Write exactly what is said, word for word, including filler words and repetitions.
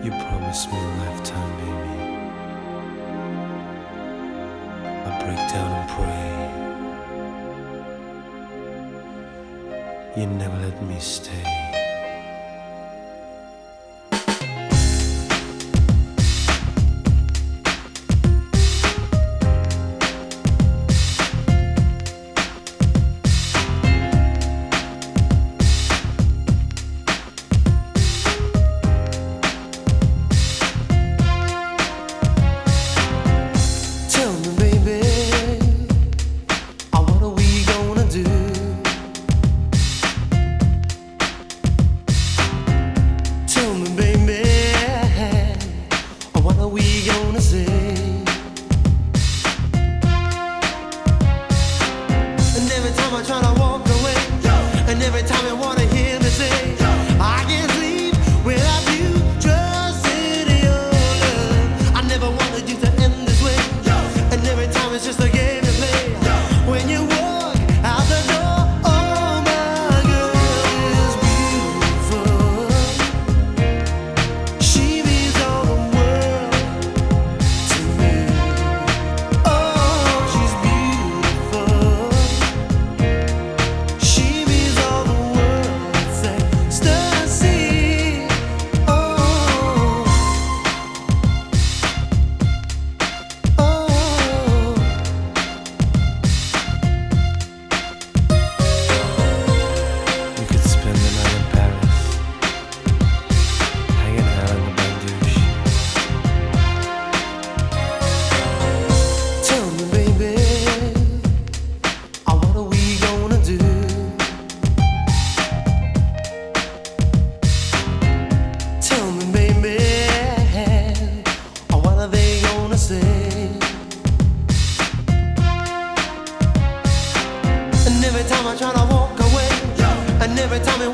You promised me a lifetime, baby. I break down and pray. You never let me stay. Every time you wanna hear me say, I can't sleep without you, just in your love. I never wanted you to end this way, and every time it's just a game to play. When you walk out the door, oh my girl is beautiful. She means all the world to me. Oh, she's beautiful. She and every time I try to walk away, and every time it